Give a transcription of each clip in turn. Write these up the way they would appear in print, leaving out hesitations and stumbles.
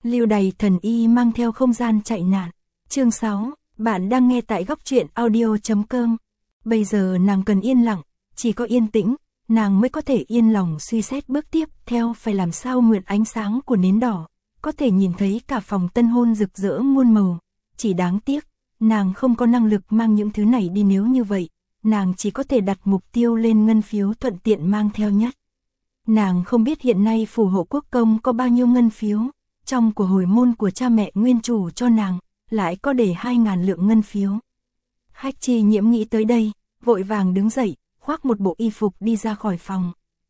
Lưu Đày thần y mang theo không gian chạy nạn. Chương 6, bạn đang nghe tại góc truyện audio.com. Bây giờ nàng cần yên lặng, chỉ có yên tĩnh, nàng mới có thể yên lòng suy xét bước tiếp theo phải làm sao mượn ánh sáng của nến đỏ, có thể nhìn thấy cả phòng tân hôn rực rỡ muôn màu. Chỉ đáng tiếc, nàng không có năng lực mang những thứ này đi, nếu như vậy, nàng chỉ có thể đặt mục tiêu lên ngân phiếu thuận tiện mang theo nhất. Nàng không biết hiện nay phủ hộ quốc công có bao nhiêu ngân phiếu, trong của hồi môn của cha mẹ nguyên chủ cho nàng, lại có để 2.000 lượng ngân phiếu. Hách Chi Nhiễm nghĩ tới đây, vội vàng đứng dậy, khoác một bộ y phục đi ra khỏi phòng.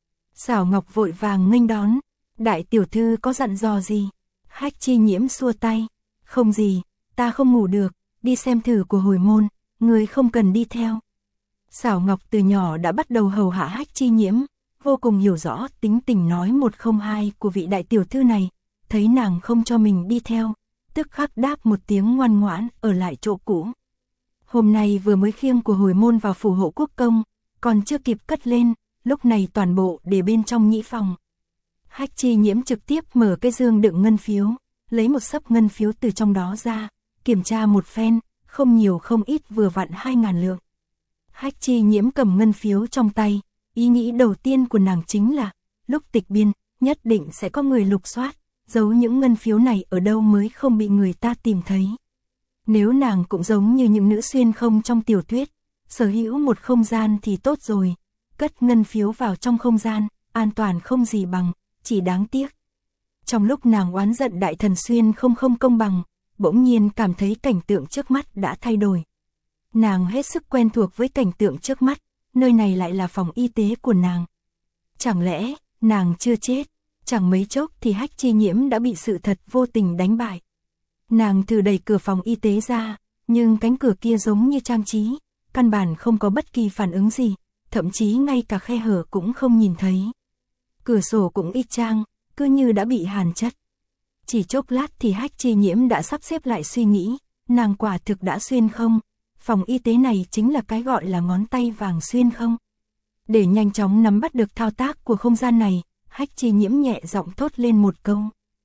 Xảo Ngọc vội vàng nghênh đón, đại tiểu thư có dặn dò gì? Hách Chi Nhiễm xua tay, không gì, ta không ngủ được, đi xem thử của hồi môn, người không cần đi theo. Xảo Ngọc từ nhỏ đã bắt đầu hầu hạ Hách Chi Nhiễm, vô cùng hiểu rõ tính tình nói một không hai của vị đại tiểu thư này, thấy nàng không cho mình đi theo, tức khắc đáp một tiếng ngoan ngoãn ở lại chỗ cũ. Hôm nay vừa mới khiêng của hồi môn vào phủ hộ quốc công, còn chưa kịp cất lên, lúc này toàn bộ để bên trong nhĩ phòng. Hách Chi Nhiễm trực tiếp mở cái dương đựng ngân phiếu, lấy một xấp ngân phiếu từ trong đó ra, kiểm tra một phen, không nhiều không ít vừa vặn 2.000 lượng. Hách Chi Nhiễm cầm ngân phiếu trong tay, ý nghĩ đầu tiên của nàng chính là, lúc tịch biên, nhất định sẽ có người lục soát, giấu những ngân phiếu này ở đâu mới không bị người ta tìm thấy. Nếu nàng cũng giống như những nữ xuyên không trong tiểu thuyết, sở hữu một không gian thì tốt rồi, cất ngân phiếu vào trong không gian, an toàn không gì bằng, chỉ đáng tiếc. Trong lúc nàng oán giận đại thần xuyên không công bằng, bỗng nhiên cảm thấy cảnh tượng trước mắt đã thay đổi. Nàng hết sức quen thuộc với cảnh tượng trước mắt, nơi này lại là phòng y tế của nàng. Chẳng lẽ, nàng chưa chết, chẳng mấy chốc thì Hách Chi Nhiễm đã bị sự thật vô tình đánh bại. Nàng thử đẩy cửa phòng y tế ra, nhưng cánh cửa kia giống như trang trí, căn bản không có bất kỳ phản ứng gì, thậm chí ngay cả khe hở cũng không nhìn thấy. Cửa sổ cũng y chang, cứ như đã bị hàn chất. Chỉ chốc lát thì Hách Chi Nhiễm đã sắp xếp lại suy nghĩ, nàng quả thực đã xuyên không, phòng y tế này chính là cái gọi là ngón tay vàng xuyên không. Để nhanh chóng nắm bắt được thao tác của không gian này, Hách Chi Nhiễm nhẹ giọng thốt lên một câu.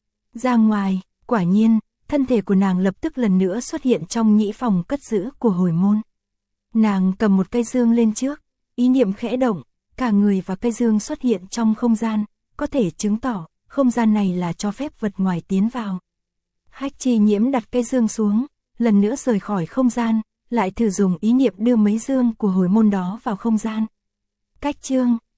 Ra ngoài, quả nhiên, thân thể của nàng lập tức lần nữa xuất hiện trong nhĩ phòng cất giữ của hồi môn. Nàng cầm một cây dương lên trước, ý niệm khẽ động, cả người và cây dương xuất hiện trong không gian, có thể chứng tỏ, không gian này là cho phép vật ngoài tiến vào. Hách Chi Nhiễm đặt cây dương xuống, lần nữa rời khỏi không gian, lại thử dùng ý niệm đưa mấy dương của hồi môn đó vào không gian. Cách chương